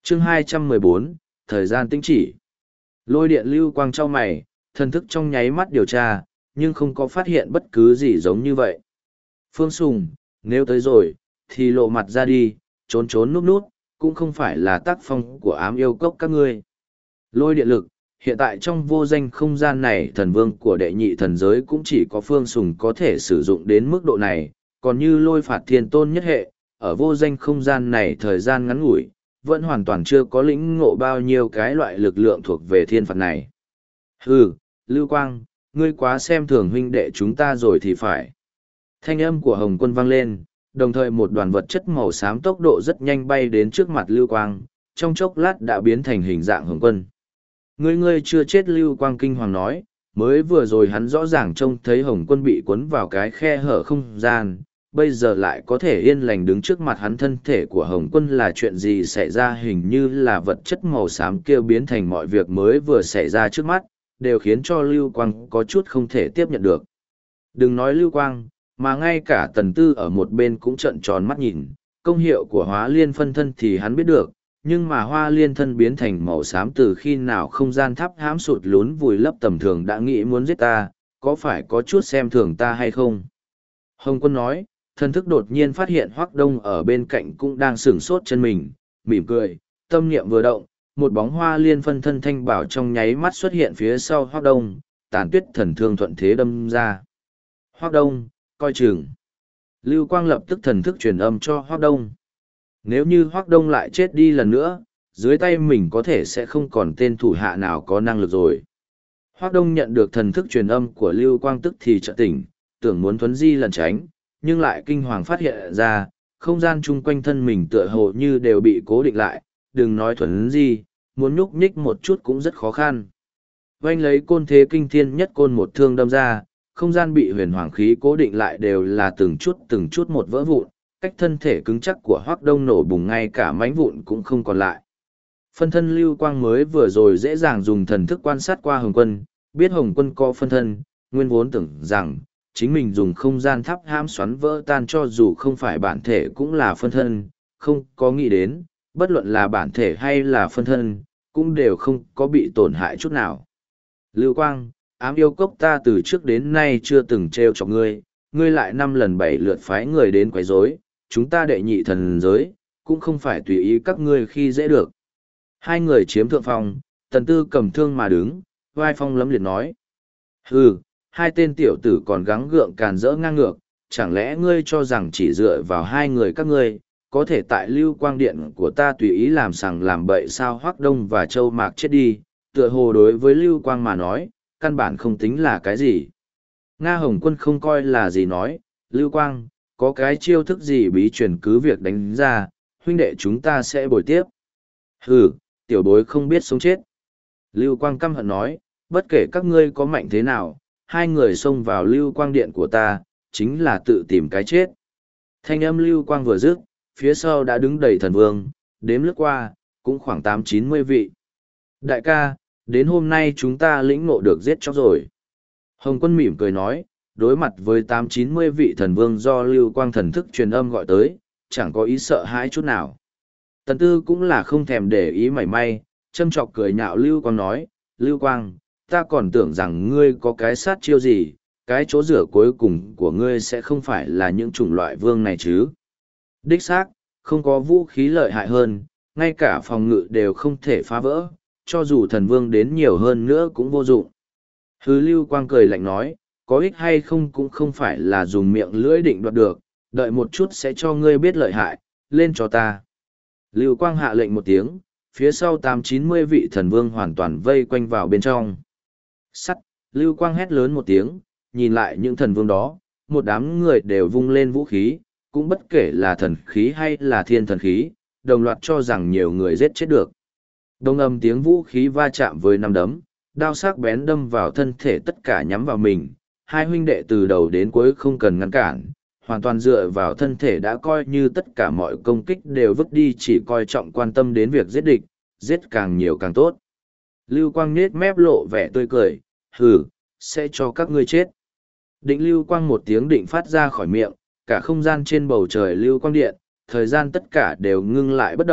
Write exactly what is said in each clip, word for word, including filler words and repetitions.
chương hai trăm mười bốn, thời gian tĩnh chỉ. Lôi điện lưu quang trao mày, thần thức trong nháy mắt điều tra, nhưng không có phát hiện bất cứ gì giống như vậy. Phương Sùng, nếu tới rồi, thì lộ mặt ra đi, trốn trốn núp nút, cũng không phải là tác phong của ám yêu cốc các ngươi. Lôi điện lực, hiện tại trong vô danh không gian này thần vương của đệ nhị thần giới cũng chỉ có Phương Sùng có thể sử dụng đến mức độ này, còn như lôi phạt thiên tôn nhất hệ, ở vô danh không gian này thời gian ngắn ngủi, vẫn hoàn toàn chưa có lĩnh ngộ bao nhiêu cái loại lực lượng thuộc về thiên phạt này. Hừ, Lưu Quang, ngươi quá xem thường huynh đệ chúng ta rồi thì phải. Thanh âm của Hồng Quân vang lên, đồng thời một đoàn vật chất màu xám tốc độ rất nhanh bay đến trước mặt Lưu Quang, trong chốc lát đã biến thành hình dạng Hồng Quân. Ngươi ngươi chưa chết, Lưu Quang kinh hoàng nói, mới vừa rồi hắn rõ ràng trông thấy Hồng Quân bị cuốn vào cái khe hở không gian, bây giờ lại có thể yên lành đứng trước mặt hắn. Thân thể của Hồng Quân là chuyện gì xảy ra? Hình như là vật chất màu xám kia biến thành mọi việc mới vừa xảy ra trước mắt, đều khiến cho Lưu Quang có chút không thể tiếp nhận được. Đừng nói Lưu Quang, mà ngay cả Tần Tư ở một bên cũng trợn tròn mắt nhìn, công hiệu của hóa liên phân thân thì hắn biết được, nhưng mà hoa liên thân biến thành màu xám từ khi nào không gian tháp hãm sụt lún vùi lấp tầm thường đã nghĩ muốn giết ta, có phải có chút xem thường ta hay không? Hồng Quân nói, thần thức đột nhiên phát hiện Hoắc Đông ở bên cạnh cũng đang sửng sốt chân mình, mỉm cười, tâm niệm vừa động, một bóng hoa liên phân thân thanh bảo trong nháy mắt xuất hiện phía sau Hoắc Đông, tàn tuyết thần thương thuận thế đâm ra. Hoắc Đông, coi chừng. Lưu Quang lập tức thần thức truyền âm cho Hoắc Đông. Nếu như Hoắc Đông lại chết đi lần nữa, dưới tay mình có thể sẽ không còn tên thủ hạ nào có năng lực rồi. Hoắc Đông nhận được thần thức truyền âm của Lưu Quang tức thì chợt tỉnh, tưởng muốn thuấn di lần tránh, nhưng lại kinh hoàng phát hiện ra, không gian chung quanh thân mình tựa hồ như đều bị cố định lại, đừng nói thuấn di, muốn nhúc nhích một chút cũng rất khó khăn. Vanh lấy côn thế kinh thiên nhất côn một thương đâm ra, không gian bị huyền hoàng khí cố định lại đều là từng chút từng chút một vỡ vụn, cách thân thể cứng chắc của Hoắc Đông nổ bùng, ngay cả mảnh vụn cũng không còn lại. Phân thân Lưu Quang mới vừa rồi dễ dàng dùng thần thức quan sát qua Hồng Quân, biết Hồng Quân có phân thân, nguyên vốn tưởng rằng chính mình dùng không gian tháp hãm xoắn vỡ tan cho dù không phải bản thể cũng là phân thân, không có nghĩ đến, bất luận là bản thể hay là phân thân, cũng đều không có bị tổn hại chút nào. Lưu Quang, ám yêu cốc ta từ trước đến nay chưa từng trêu chọc ngươi, ngươi lại năm lần bảy lượt phái người đến quấy rối, chúng ta đệ nhị thần giới, cũng không phải tùy ý các ngươi khi dễ được. Hai người chiếm thượng phong, Tần Tư cầm thương mà đứng, vai phong lấm liệt nói. Hừ, hai tên tiểu tử còn gắng gượng càn rỡ ngang ngược, chẳng lẽ ngươi cho rằng chỉ dựa vào hai người các ngươi, có thể tại Lưu Quang Điện của ta tùy ý làm sằng làm bậy sao? Hoắc Đông và Châu Mạc chết đi, tựa hồ đối với Lưu Quang mà nói, căn bản không tính là cái gì. Nga Hồng Quân không coi là gì nói, Lưu Quang, có cái chiêu thức gì bí truyền cứ việc đánh ra, huynh đệ chúng ta sẽ bồi tiếp. Hừ, tiểu bối không biết sống chết. Lưu Quang căm hận nói, bất kể các ngươi có mạnh thế nào, hai người xông vào Lưu Quang Điện của ta, chính là tự tìm cái chết. Thanh âm Lưu Quang vừa dứt, phía sau đã đứng đầy thần vương, đếm lướt qua, cũng khoảng tám chín mươi vị. Đại ca, đến hôm nay chúng ta lĩnh ngộ được giết chóc rồi. Hồng Quân mỉm cười nói, đối mặt với tám chín mươi vị thần vương do Lưu Quang thần thức truyền âm gọi tới, chẳng có ý sợ hãi chút nào. Tần Tư cũng là không thèm để ý mảy may, châm chọc cười nhạo Lưu Quang nói, Lưu Quang, ta còn tưởng rằng ngươi có cái sát chiêu gì, cái chỗ rửa cuối cùng của ngươi sẽ không phải là những chủng loại vương này chứ. Đích xác, không có vũ khí lợi hại hơn, ngay cả phòng ngự đều không thể phá vỡ, cho dù thần vương đến nhiều hơn nữa cũng vô dụng. Hứ, Lưu Quang cười lạnh nói, có ích hay không cũng không phải là dùng miệng lưỡi định đoạt được, đợi một chút sẽ cho ngươi biết lợi hại, lên cho ta. Lưu Quang hạ lệnh một tiếng, phía sau tám chín mươi vị thần vương hoàn toàn vây quanh vào bên trong. Sắt, Lưu Quang hét lớn một tiếng, nhìn lại những thần vương đó, một đám người đều vung lên vũ khí, cũng bất kể là thần khí hay là thiên thần khí, đồng loạt cho rằng nhiều người giết chết được. Đồng âm tiếng vũ khí va chạm với năm đấm, đao sắc bén đâm vào thân thể tất cả nhắm vào mình, hai huynh đệ từ đầu đến cuối không cần ngăn cản, hoàn toàn dựa vào thân thể đã coi như tất cả mọi công kích đều vứt đi, chỉ coi trọng quan tâm đến việc giết địch, giết càng nhiều càng tốt. Lưu Quang nhếch mép lộ vẻ tươi cười, hừ, sẽ cho các ngươi chết. Định Lưu Quang một tiếng định phát ra khỏi miệng, cả không gian trên bầu trời Lưu Quang Điện, thời gian tất cả đều ngưng lại bất động,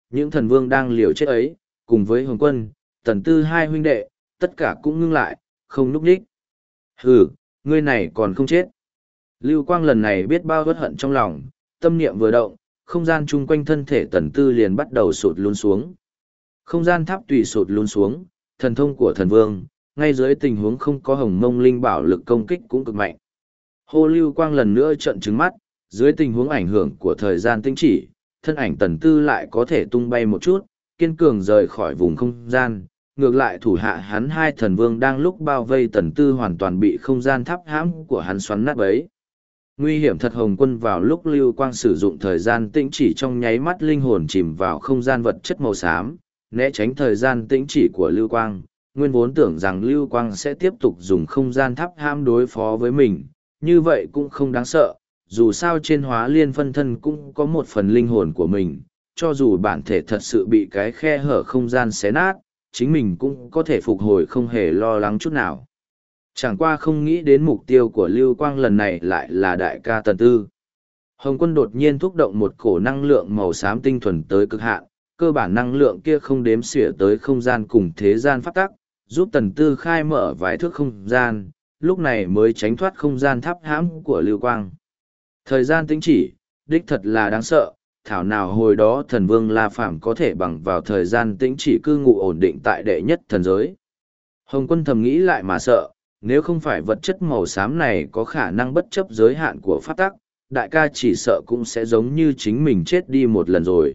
những thần vương đang liều chết ấy, cùng với Hồng Quân, Tần Tư hai huynh đệ, tất cả cũng ngưng lại, không núp đích. Hừ, ngươi này còn không chết. Lưu Quang lần này biết bao uất hận trong lòng, tâm niệm vừa động, không gian chung quanh thân thể Tần Tư liền bắt đầu sụt lún xuống. Không gian tháp tùy sụt lún xuống, thần thông của thần vương, ngay dưới tình huống không có hồng mông linh bảo lực công kích cũng cực mạnh. Hô Lưu Quang lần nữa trợn trừng mắt, dưới tình huống ảnh hưởng của thời gian tinh chỉ, thân ảnh Tần Tư lại có thể tung bay một chút, kiên cường rời khỏi vùng không gian. Ngược lại thủ hạ hắn hai thần vương đang lúc bao vây Tần Tư hoàn toàn bị không gian tháp hãm của hắn xoắn nát bấy. Nguy hiểm thật. Hồng Quân vào lúc Lưu Quang sử dụng thời gian tĩnh chỉ trong nháy mắt linh hồn chìm vào không gian vật chất màu xám, né tránh thời gian tĩnh chỉ của Lưu Quang. Nguyên vốn tưởng rằng Lưu Quang sẽ tiếp tục dùng không gian tháp hãm đối phó với mình, như vậy cũng không đáng sợ, dù sao trên hóa liên phân thân cũng có một phần linh hồn của mình, cho dù bản thể thật sự bị cái khe hở không gian xé nát, chính mình cũng có thể phục hồi không hề lo lắng chút nào. Chẳng qua không nghĩ đến mục tiêu của Lưu Quang lần này lại là đại ca Tần Tư. Hồng Quân đột nhiên thúc động một cổ năng lượng màu xám tinh thuần tới cực hạn, cơ bản năng lượng kia không đếm xỉa tới không gian cùng thế gian pháp tắc, giúp Tần Tư khai mở vài thước không gian, lúc này mới tránh thoát không gian tháp hãm của Lưu Quang. Thời gian tĩnh chỉ, đích thật là đáng sợ, thảo nào hồi đó thần vương La Phàm có thể bằng vào thời gian tĩnh chỉ cư ngụ ổn định tại đệ nhất thần giới. Hồng Quân thầm nghĩ lại mà sợ, nếu không phải vật chất màu xám này có khả năng bất chấp giới hạn của pháp tắc, đại ca chỉ sợ cũng sẽ giống như chính mình chết đi một lần rồi.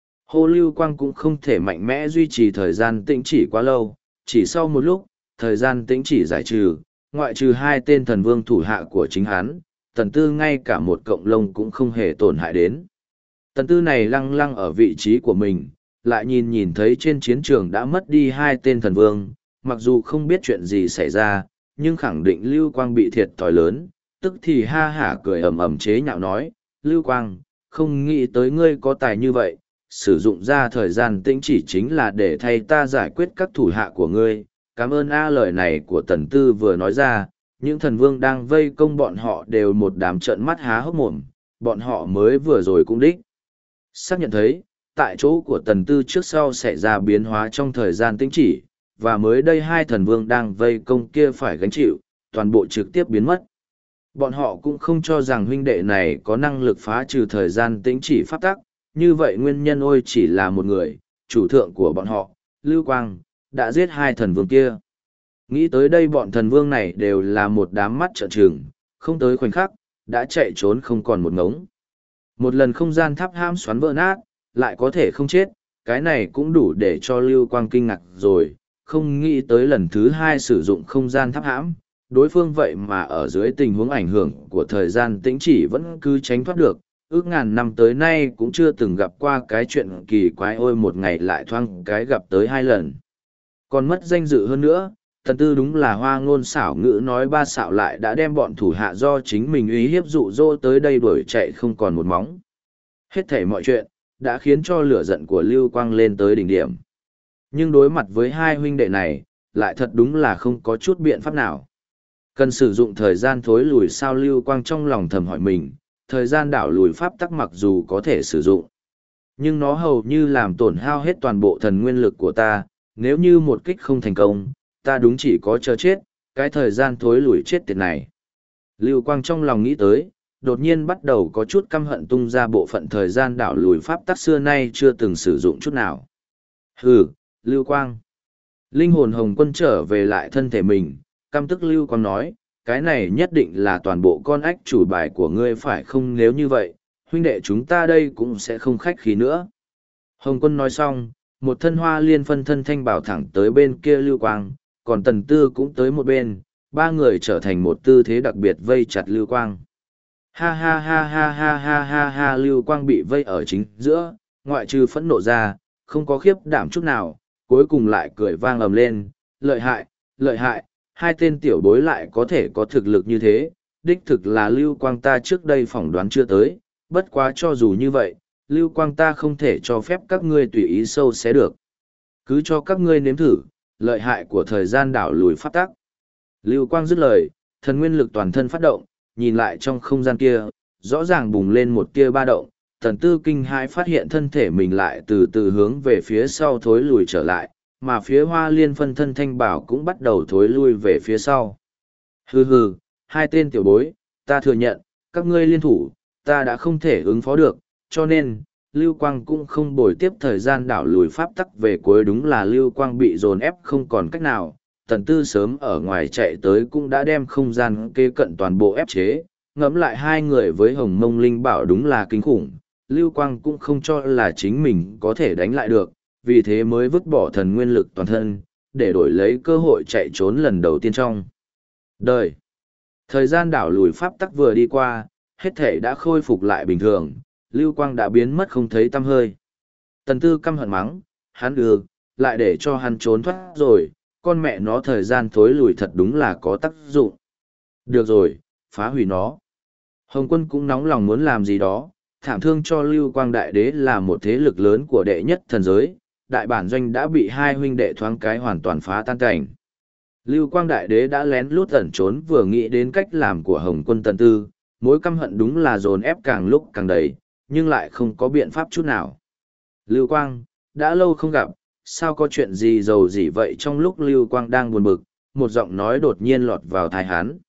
Hô Lưu Quang cũng không thể mạnh mẽ duy trì thời gian tĩnh chỉ quá lâu, chỉ sau một lúc, thời gian tĩnh chỉ giải trừ, ngoại trừ hai tên thần vương thủ hạ của chính hắn, Tần Tư ngay cả một cộng lông cũng không hề tổn hại đến. Tần Tư này lăng lăng ở vị trí của mình, lại nhìn nhìn thấy trên chiến trường đã mất đi hai tên thần vương, mặc dù không biết chuyện gì xảy ra, nhưng khẳng định Lưu Quang bị thiệt thòi lớn, tức thì ha hả cười ầm ầm chế nhạo nói, Lưu Quang, không nghĩ tới ngươi có tài như vậy, sử dụng ra thời gian tĩnh chỉ chính là để thay ta giải quyết các thủ hạ của ngươi. Cảm ơn a. Lời này của Tần Tư vừa nói ra, những thần vương đang vây công bọn họ đều một đám trợn mắt há hốc mồm, bọn họ mới vừa rồi cũng đích xác nhận thấy, tại chỗ của Tần Tư trước sau xảy ra biến hóa trong thời gian tĩnh chỉ, và mới đây hai thần vương đang vây công kia phải gánh chịu, toàn bộ trực tiếp biến mất. Bọn họ cũng không cho rằng huynh đệ này có năng lực phá trừ thời gian tĩnh chỉ pháp tắc, như vậy nguyên nhân ôi chỉ là một người, chủ thượng của bọn họ, Lưu Quang, đã giết hai thần vương kia. Nghĩ tới đây bọn thần vương này đều là một đám mắt trợn trừng, không tới khoảnh khắc, đã chạy trốn không còn một ngống. Một lần không gian tháp ham xoắn vỡ nát, lại có thể không chết, cái này cũng đủ để cho Lưu Quang kinh ngạc rồi, không nghĩ tới lần thứ hai sử dụng không gian tháp hãm, đối phương vậy mà ở dưới tình huống ảnh hưởng của thời gian tĩnh chỉ vẫn cứ tránh thoát được, ước ngàn năm tới nay cũng chưa từng gặp qua cái chuyện kỳ quái ôi một ngày lại thoang cái gặp tới hai lần. Còn mất danh dự hơn nữa, Tần Tư đúng là hoa ngôn xảo ngữ nói ba xạo lại đã đem bọn thủ hạ do chính mình uy hiếp dụ dỗ tới đây đuổi chạy không còn một móng. Hết thảy mọi chuyện, đã khiến cho lửa giận của Lưu Quang lên tới đỉnh điểm. Nhưng đối mặt với hai huynh đệ này, lại thật đúng là không có chút biện pháp nào. Cần sử dụng thời gian thối lùi sao Lưu Quang trong lòng thầm hỏi mình, thời gian đảo lùi pháp tắc mặc dù có thể sử dụng. Nhưng nó hầu như làm tổn hao hết toàn bộ thần nguyên lực của ta, nếu như một kích không thành công, ta đúng chỉ có chờ chết, cái thời gian thối lùi chết tiệt này. Lưu Quang trong lòng nghĩ tới, đột nhiên bắt đầu có chút căm hận tung ra bộ phận thời gian đảo lùi pháp tắc xưa nay chưa từng sử dụng chút nào. Hừ, Lưu Quang. Linh hồn Hồng Quân trở về lại thân thể mình, căm tức Lưu Quang nói, cái này nhất định là toàn bộ con ách chủ bài của ngươi phải không, nếu như vậy, huynh đệ chúng ta đây cũng sẽ không khách khí nữa. Hồng Quân nói xong, một thân hoa liên phân thân thanh bảo thẳng tới bên kia Lưu Quang, còn Tần Tư cũng tới một bên, ba người trở thành một tư thế đặc biệt vây chặt Lưu Quang. Ha ha ha ha ha ha ha ha Lưu Quang bị vây ở chính giữa, ngoại trừ phẫn nộ ra, không có khiếp đảm chút nào, cuối cùng lại cười vang ầm lên, lợi hại, lợi hại, hai tên tiểu bối lại có thể có thực lực như thế, đích thực là Lưu Quang ta trước đây phỏng đoán chưa tới, bất quá cho dù như vậy, Lưu Quang ta không thể cho phép các ngươi tùy ý sâu xé được. Cứ cho các ngươi nếm thử, lợi hại của thời gian đảo lùi pháp tắc. Lưu Quang dứt lời, thần nguyên lực toàn thân phát động, nhìn lại trong không gian kia, rõ ràng bùng lên một tia ba động, Tần Tư kinh hãi phát hiện thân thể mình lại từ từ hướng về phía sau thối lùi trở lại, mà phía Hoa Liên phân thân thanh bảo cũng bắt đầu thối lui về phía sau. Hừ hừ, hai tên tiểu bối, ta thừa nhận, các ngươi liên thủ, ta đã không thể ứng phó được, cho nên, Lưu Quang cũng không bồi tiếp thời gian đảo lùi pháp tắc về cuối, đúng là Lưu Quang bị dồn ép không còn cách nào. Tần Tư sớm ở ngoài chạy tới cũng đã đem không gian kế cận toàn bộ ép chế, ngẫm lại hai người với Hồng Mông Linh Bảo đúng là kinh khủng, Lưu Quang cũng không cho là chính mình có thể đánh lại được, vì thế mới vứt bỏ thần nguyên lực toàn thân, để đổi lấy cơ hội chạy trốn lần đầu tiên trong đời. Thời gian đảo lùi pháp tắc vừa đi qua, hết thể đã khôi phục lại bình thường, Lưu Quang đã biến mất không thấy tăm hơi. Tần Tư căm hận mắng, hắn ừ, lại để cho hắn trốn thoát rồi, con mẹ nó thời gian thối lùi thật đúng là có tác dụng. Được rồi, phá hủy nó. Hồng Quân cũng nóng lòng muốn làm gì đó, thảm thương cho Lưu Quang Đại Đế là một thế lực lớn của đệ nhất thần giới, đại bản doanh đã bị hai huynh đệ thoáng cái hoàn toàn phá tan cảnh. Lưu Quang Đại Đế đã lén lút ẩn trốn, vừa nghĩ đến cách làm của Hồng Quân Tần Tư, mối căm hận đúng là dồn ép càng lúc càng đầy, nhưng lại không có biện pháp chút nào. Lưu Quang, đã lâu không gặp, sao có chuyện gì giàu gì vậy? Trong lúc Lưu Quang đang buồn bực, một giọng nói đột nhiên lọt vào tai hắn.